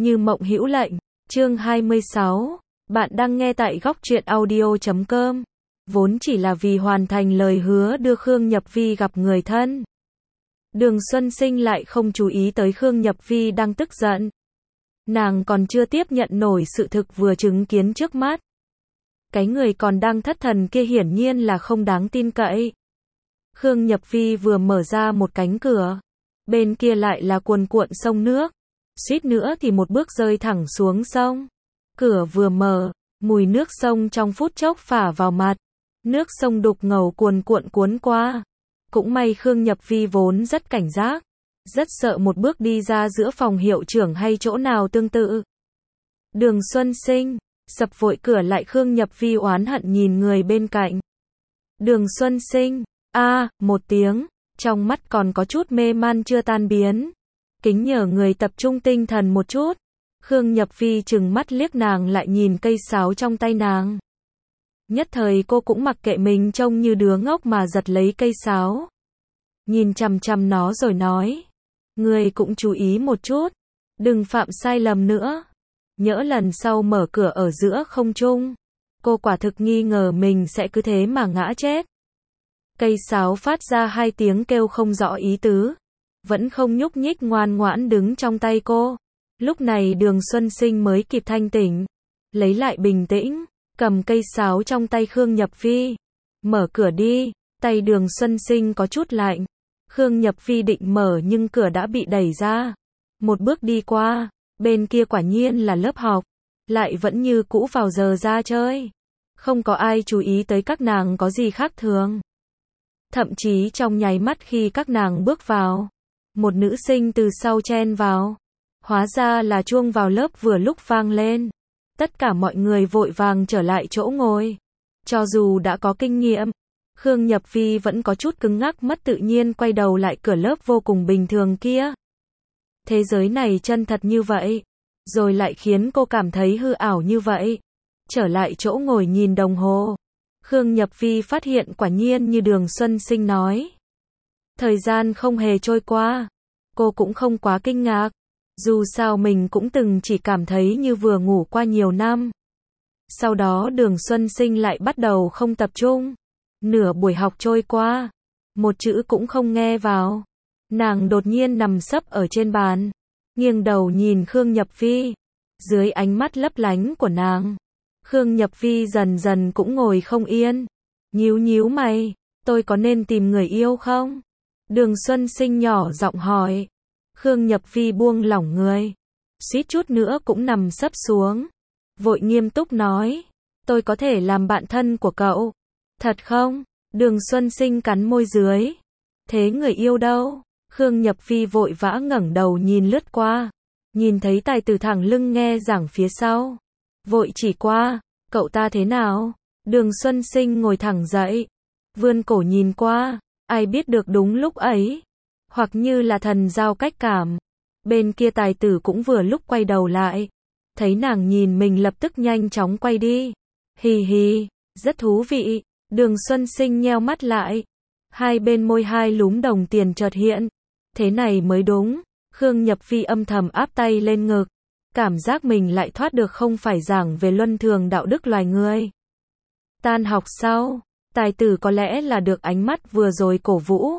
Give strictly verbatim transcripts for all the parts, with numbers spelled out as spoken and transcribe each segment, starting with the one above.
Như mộng hữu lệnh, chương hai mươi sáu. Bạn đang nghe tại góc truyện audio chấm com. Vốn chỉ là vì hoàn thành lời hứa đưa Khương Nhập Vi gặp người thân. Đường Xuân Sinh lại không chú ý tới Khương Nhập Vi đang tức giận. Nàng còn chưa tiếp nhận nổi sự thực vừa chứng kiến trước mắt. Cái người còn đang thất thần kia hiển nhiên là không đáng tin cậy. Khương Nhập Vi vừa mở ra một cánh cửa. Bên kia lại là cuồn cuộn sông nước. Suýt nữa thì một bước rơi thẳng xuống sông. Cửa vừa mở, mùi nước sông trong phút chốc phả vào mặt. Nước sông đục ngầu cuồn cuộn cuốn qua. Cũng may Khương Nhập Vi vốn rất cảnh giác. Rất sợ một bước đi ra giữa phòng hiệu trưởng hay chỗ nào tương tự. Đường Xuân Sinh, sập vội cửa lại. Khương Nhập Vi oán hận nhìn người bên cạnh. Đường Xuân Sinh, a một tiếng, trong mắt còn có chút mê man chưa tan biến. Kính nhờ người tập trung tinh thần một chút. Khương Nhập Vi trừng mắt liếc nàng lại nhìn cây sáo trong tay nàng. Nhất thời cô cũng mặc kệ mình trông như đứa ngốc mà giật lấy cây sáo. Nhìn chằm chằm nó rồi nói. Người cũng chú ý một chút. Đừng phạm sai lầm nữa. Nhỡ lần sau mở cửa ở giữa không trung. Cô quả thực nghi ngờ mình sẽ cứ thế mà ngã chết. Cây sáo phát ra hai tiếng kêu không rõ ý tứ. Vẫn không nhúc nhích ngoan ngoãn đứng trong tay cô. Lúc này Đường Xuân Sinh mới kịp thanh tỉnh. Lấy lại bình tĩnh. Cầm cây sáo trong tay Khương Nhập Vi. Mở cửa đi. Tay Đường Xuân Sinh có chút lạnh. Khương Nhập Vi định mở nhưng cửa đã bị đẩy ra. Một bước đi qua. Bên kia quả nhiên là lớp học. Lại vẫn như cũ vào giờ ra chơi. Không có ai chú ý tới các nàng có gì khác thường. Thậm chí trong nháy mắt khi các nàng bước vào. Một nữ sinh từ sau chen vào. Hóa ra là chuông vào lớp vừa lúc vang lên. Tất cả mọi người vội vàng trở lại chỗ ngồi. Cho dù đã có kinh nghiệm, Khương Nhập Vi vẫn có chút cứng ngắc mất tự nhiên quay đầu lại cửa lớp vô cùng bình thường kia. Thế giới này chân thật như vậy. Rồi lại khiến cô cảm thấy hư ảo như vậy. Trở lại chỗ ngồi nhìn đồng hồ. Khương Nhập Vi phát hiện quả nhiên như Đường Xuân Sinh nói. Thời gian không hề trôi qua. Cô cũng không quá kinh ngạc. Dù sao mình cũng từng chỉ cảm thấy như vừa ngủ qua nhiều năm. Sau đó Đường Xuân Sinh lại bắt đầu không tập trung. Nửa buổi học trôi qua. Một chữ cũng không nghe vào. Nàng đột nhiên nằm sấp ở trên bàn. Nghiêng đầu nhìn Khương Nhập Vi. Dưới ánh mắt lấp lánh của nàng. Khương Nhập Vi dần dần cũng ngồi không yên. Nhíu nhíu mày. Tôi có nên tìm người yêu không? Đường Xuân Sinh nhỏ giọng hỏi. Khương Nhập Vi buông lỏng người. Suýt chút nữa cũng nằm sấp xuống. Vội nghiêm túc nói. Tôi có thể làm bạn thân của cậu. Thật không? Đường Xuân Sinh cắn môi dưới. Thế người yêu đâu? Khương Nhập Vi vội vã ngẩng đầu nhìn lướt qua. Nhìn thấy tài tử thẳng lưng nghe giảng phía sau. Vội chỉ qua. Cậu ta thế nào? Đường Xuân Sinh ngồi thẳng dậy. Vươn cổ nhìn qua. Ai biết được đúng lúc ấy. Hoặc như là thần giao cách cảm. Bên kia tài tử cũng vừa lúc quay đầu lại. Thấy nàng nhìn mình lập tức nhanh chóng quay đi. Hì hì, rất thú vị. Đường Xuân Sinh nheo mắt lại. Hai bên môi hai lúm đồng tiền chợt hiện. Thế này mới đúng. Khương Nhập Vi âm thầm áp tay lên ngực. Cảm giác mình lại thoát được không phải giảng về luân thường đạo đức loài người. Tan học sau. Tài tử có lẽ là được ánh mắt vừa rồi cổ vũ.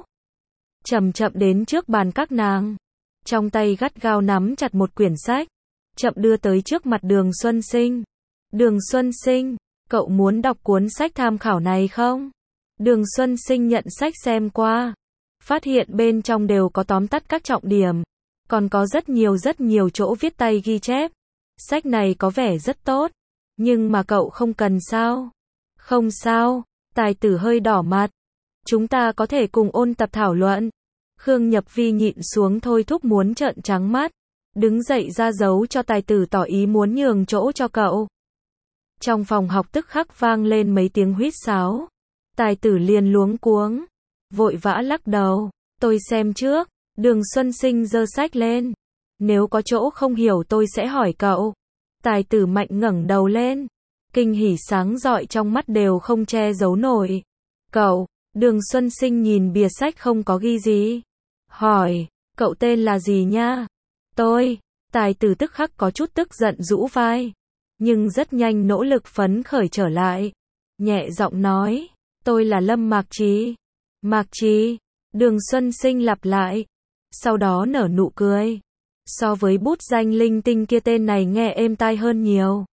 Chậm chậm đến trước bàn các nàng. Trong tay gắt gao nắm chặt một quyển sách. Chậm đưa tới trước mặt Đường Xuân Sinh. Đường Xuân Sinh, cậu muốn đọc cuốn sách tham khảo này không? Đường Xuân Sinh nhận sách xem qua. Phát hiện bên trong đều có tóm tắt các trọng điểm. Còn có rất nhiều rất nhiều chỗ viết tay ghi chép. Sách này có vẻ rất tốt. Nhưng mà cậu không cần sao? Không sao. Tài tử hơi đỏ mặt. Chúng ta có thể cùng ôn tập thảo luận. Khương Nhập Vi nhịn xuống thôi thúc muốn trợn trắng mắt. Đứng dậy ra dấu cho tài tử tỏ ý muốn nhường chỗ cho cậu. Trong phòng học tức khắc vang lên mấy tiếng huýt sáo. Tài tử liền luống cuống. Vội vã lắc đầu. Tôi xem trước. Đường Xuân Sinh giơ sách lên. Nếu có chỗ không hiểu tôi sẽ hỏi cậu. Tài tử mạnh ngẩng đầu lên. Kinh hỉ sáng rọi trong mắt đều không che giấu nổi. Cậu, Đường Xuân Sinh nhìn bìa sách không có ghi gì. Hỏi, cậu tên là gì nha? Tôi, Tài tử tức khắc có chút tức giận rũ vai, nhưng rất nhanh nỗ lực phấn khởi trở lại. Nhẹ giọng nói, tôi là Lâm Mạc Trì. Mạc Trì, Đường Xuân Sinh lặp lại, sau đó nở nụ cười. So với bút danh linh tinh kia tên này nghe êm tai hơn nhiều.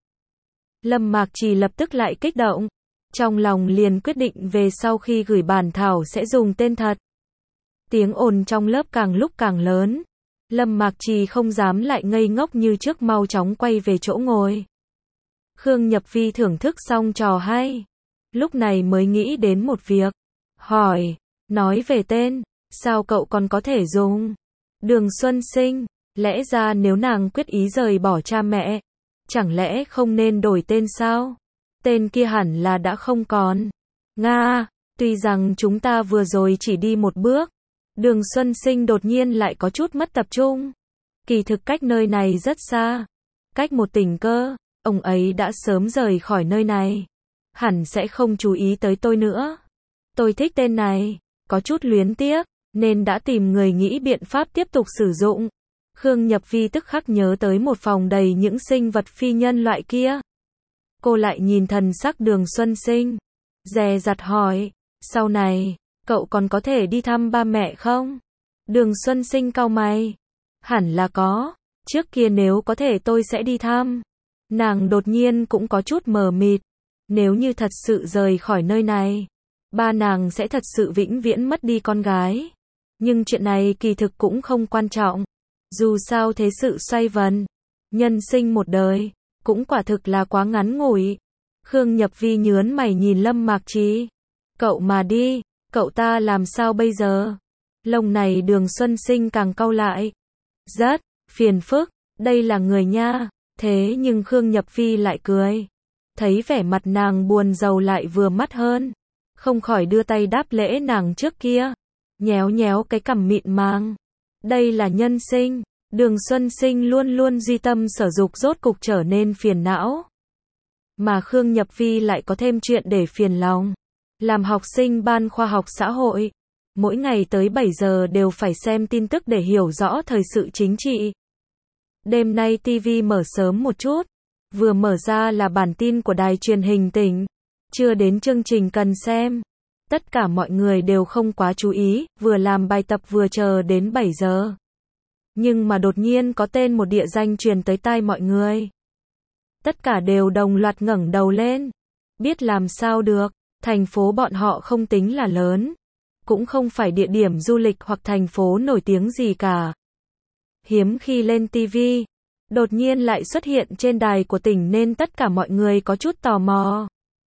Lâm Mạc Trì lập tức lại kích động, trong lòng liền quyết định về sau khi gửi bản thảo sẽ dùng tên thật. Tiếng ồn trong lớp càng lúc càng lớn. Lâm Mạc Trì không dám lại ngây ngốc như trước, mau chóng quay về chỗ ngồi. Khương Nhập Vi thưởng thức xong trò hay, lúc này mới nghĩ đến một việc. Hỏi, nói về tên, sao cậu còn có thể dùng Đường Xuân Sinh? Lẽ ra nếu nàng quyết ý rời bỏ cha mẹ, chẳng lẽ không nên đổi tên sao? Tên kia hẳn là đã không còn. Nga, tuy rằng chúng ta vừa rồi chỉ đi một bước. Đường Xuân Sinh đột nhiên lại có chút mất tập trung. Kỳ thực cách nơi này rất xa. Cách một tỉnh cơ, ông ấy đã sớm rời khỏi nơi này. Hẳn sẽ không chú ý tới tôi nữa. Tôi thích tên này, có chút luyến tiếc, nên đã tìm người nghĩ biện pháp tiếp tục sử dụng. Khương Nhập Vi tức khắc nhớ tới một phòng đầy những sinh vật phi nhân loại kia. Cô lại nhìn thần sắc Đường Xuân Sinh, dè dặt hỏi, sau này, cậu còn có thể đi thăm ba mẹ không? Đường Xuân Sinh cau mày, hẳn là có, trước kia nếu có thể tôi sẽ đi thăm. Nàng đột nhiên cũng có chút mờ mịt, nếu như thật sự rời khỏi nơi này, ba nàng sẽ thật sự vĩnh viễn mất đi con gái. Nhưng chuyện này kỳ thực cũng không quan trọng. Dù sao thế sự xoay vần, nhân sinh một đời, cũng quả thực là quá ngắn ngủi. Khương Nhập Vi nhớn mày nhìn Lâm Mạc Trì. Cậu mà đi, cậu ta làm sao bây giờ? Lông này Đường Xuân Sinh càng cau lại. Rất phiền phức, đây là người nha. Thế nhưng Khương Nhập Vi lại cười. Thấy vẻ mặt nàng buồn rầu lại vừa mắt hơn. Không khỏi đưa tay đáp lễ nàng trước kia. Nhéo nhéo cái cằm mịn màng. Đây là nhân sinh. Đường Xuân Sinh luôn luôn duy tâm sở dục rốt cục trở nên phiền não. Mà Khương Nhập Vi lại có thêm chuyện để phiền lòng. Làm học sinh ban khoa học xã hội, mỗi ngày tới bảy giờ đều phải xem tin tức để hiểu rõ thời sự chính trị. Đêm nay ti vi mở sớm một chút, vừa mở ra là bản tin của đài truyền hình tỉnh, chưa đến chương trình cần xem. Tất cả mọi người đều không quá chú ý, vừa làm bài tập vừa chờ đến bảy giờ. Nhưng mà đột nhiên có tên một địa danh truyền tới tai mọi người. Tất cả đều đồng loạt ngẩng đầu lên. Biết làm sao được, thành phố bọn họ không tính là lớn, cũng không phải địa điểm du lịch hoặc thành phố nổi tiếng gì cả. Hiếm khi lên ti vi, đột nhiên lại xuất hiện trên đài của tỉnh nên tất cả mọi người có chút tò mò.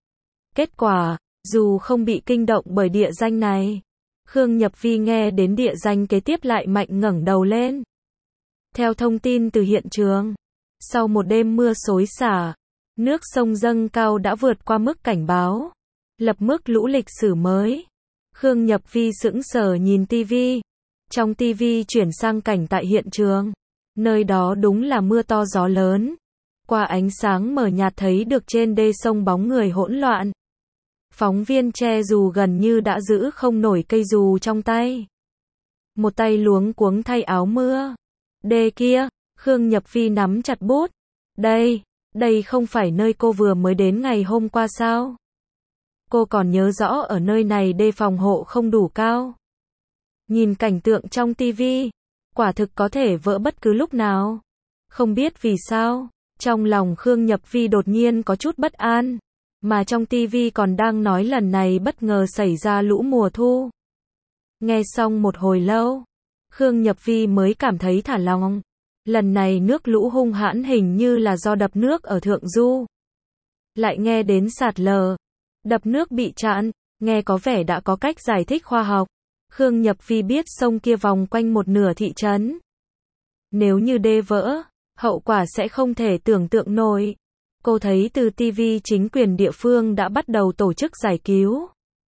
Kết quả, dù không bị kinh động bởi địa danh này, Khương Nhập Vi nghe đến địa danh kế tiếp lại mạnh ngẩng đầu lên. Theo thông tin từ hiện trường, sau một đêm mưa xối xả, nước sông dâng cao đã vượt qua mức cảnh báo, lập mức lũ lịch sử mới. Khương Nhập Vi sững sờ nhìn ti vi. Trong ti vi chuyển sang cảnh tại hiện trường. Nơi đó đúng là mưa to gió lớn. Qua ánh sáng mờ nhạt thấy được trên đê sông bóng người hỗn loạn. Phóng viên che dù gần như đã giữ không nổi cây dù trong tay. Một tay luống cuống thay áo mưa. Đê kia, Khương Nhập Vi nắm chặt bút. Đây, đây không phải nơi cô vừa mới đến ngày hôm qua sao? Cô còn nhớ rõ ở nơi này đê phòng hộ không đủ cao. Nhìn cảnh tượng trong ti vi, quả thực có thể vỡ bất cứ lúc nào. Không biết vì sao, trong lòng Khương Nhập Vi đột nhiên có chút bất an. Mà trong ti vi còn đang nói lần này bất ngờ xảy ra lũ mùa thu. Nghe xong một hồi lâu, Khương Nhập Vi mới cảm thấy thả lòng. Lần này nước lũ hung hãn hình như là do đập nước ở Thượng Du. Lại nghe đến sạt lở, đập nước bị chặn, nghe có vẻ đã có cách giải thích khoa học. Khương Nhập Vi biết sông kia vòng quanh một nửa thị trấn. Nếu như đê vỡ, hậu quả sẽ không thể tưởng tượng nổi. Cô thấy từ ti vi chính quyền địa phương đã bắt đầu tổ chức giải cứu,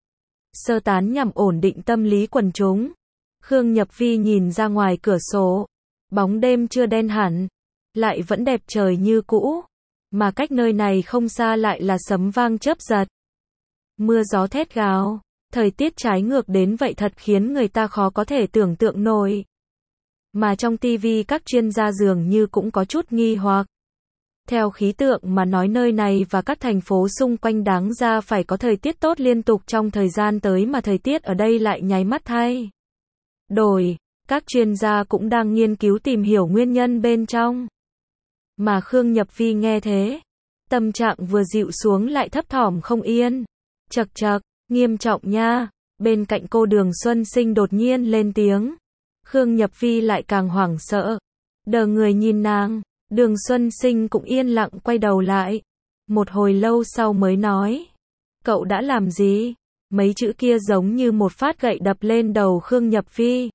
sơ tán nhằm ổn định tâm lý quần chúng. Khương Nhập Vi nhìn ra ngoài cửa sổ, bóng đêm chưa đen hẳn, lại vẫn đẹp trời như cũ, mà cách nơi này không xa lại là sấm vang chớp giật. Mưa gió thét gào, thời tiết trái ngược đến vậy thật khiến người ta khó có thể tưởng tượng nổi. Mà trong ti vi các chuyên gia dường như cũng có chút nghi hoặc. Theo khí tượng mà nói nơi này và các thành phố xung quanh đáng ra phải có thời tiết tốt liên tục trong thời gian tới mà thời tiết ở đây lại nháy mắt thay đổi. Các chuyên gia cũng đang nghiên cứu tìm hiểu nguyên nhân bên trong. Mà Khương Nhập Vi nghe thế, tâm trạng vừa dịu xuống lại thấp thỏm không yên. Chậc chậc, nghiêm trọng nha. Bên cạnh cô Đường Xuân Sinh đột nhiên lên tiếng. Khương Nhập Vi lại càng hoảng sợ, đờ người nhìn nàng. Đường Xuân Sinh cũng yên lặng quay đầu lại. Một hồi lâu sau mới nói, cậu đã làm gì? Mấy chữ kia giống như một phát gậy đập lên đầu Khương Nhập Vi.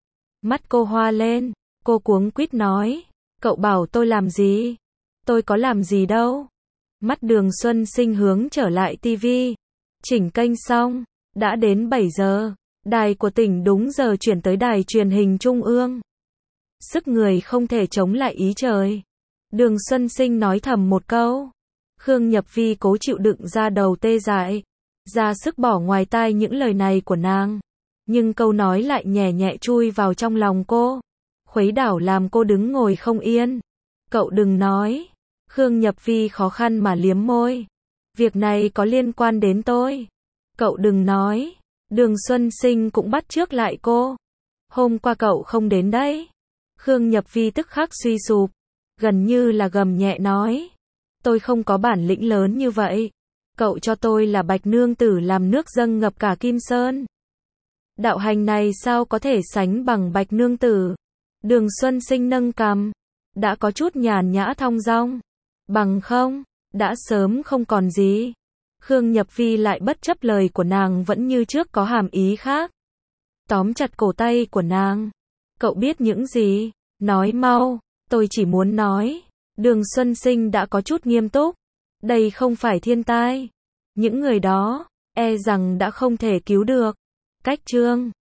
Mắt cô hoa lên, cô cuống quýt nói, cậu bảo tôi làm gì? Tôi có làm gì đâu. Mắt Đường Xuân Sinh hướng trở lại tivi. Chỉnh kênh xong, đã đến bảy giờ, đài của tỉnh đúng giờ chuyển tới đài truyền hình trung ương. Sức người không thể chống lại ý trời. Đường Xuân Sinh nói thầm một câu. Khương Nhập Vi cố chịu đựng ra đầu tê dại, ra sức bỏ ngoài tai những lời này của nàng. Nhưng câu nói lại nhẹ nhẹ chui vào trong lòng cô, khuấy đảo làm cô đứng ngồi không yên. Cậu đừng nói. Khương Nhập Vi khó khăn mà liếm môi. Việc này có liên quan đến tôi. Cậu đừng nói. Đường Xuân Sinh cũng bắt chước lại cô. Hôm qua cậu không đến đấy. Khương Nhập Vi tức khắc suy sụp, gần như là gầm nhẹ nói. Tôi không có bản lĩnh lớn như vậy. Cậu cho tôi là Bạch Nương Tử làm nước dâng ngập cả Kim Sơn. Đạo hành này sao có thể sánh bằng Bạch Nương Tử? Đường Xuân Sinh nâng cằm, đã có chút nhàn nhã thong dong. Bằng không, đã sớm không còn gì. Khương Nhập Vi lại bất chấp lời của nàng vẫn như trước có hàm ý khác. Tóm chặt cổ tay của nàng. Cậu biết những gì? Nói mau, tôi chỉ muốn nói. Đường Xuân Sinh đã có chút nghiêm túc. Đây không phải thiên tai. Những người đó, e rằng đã không thể cứu được. Cách chương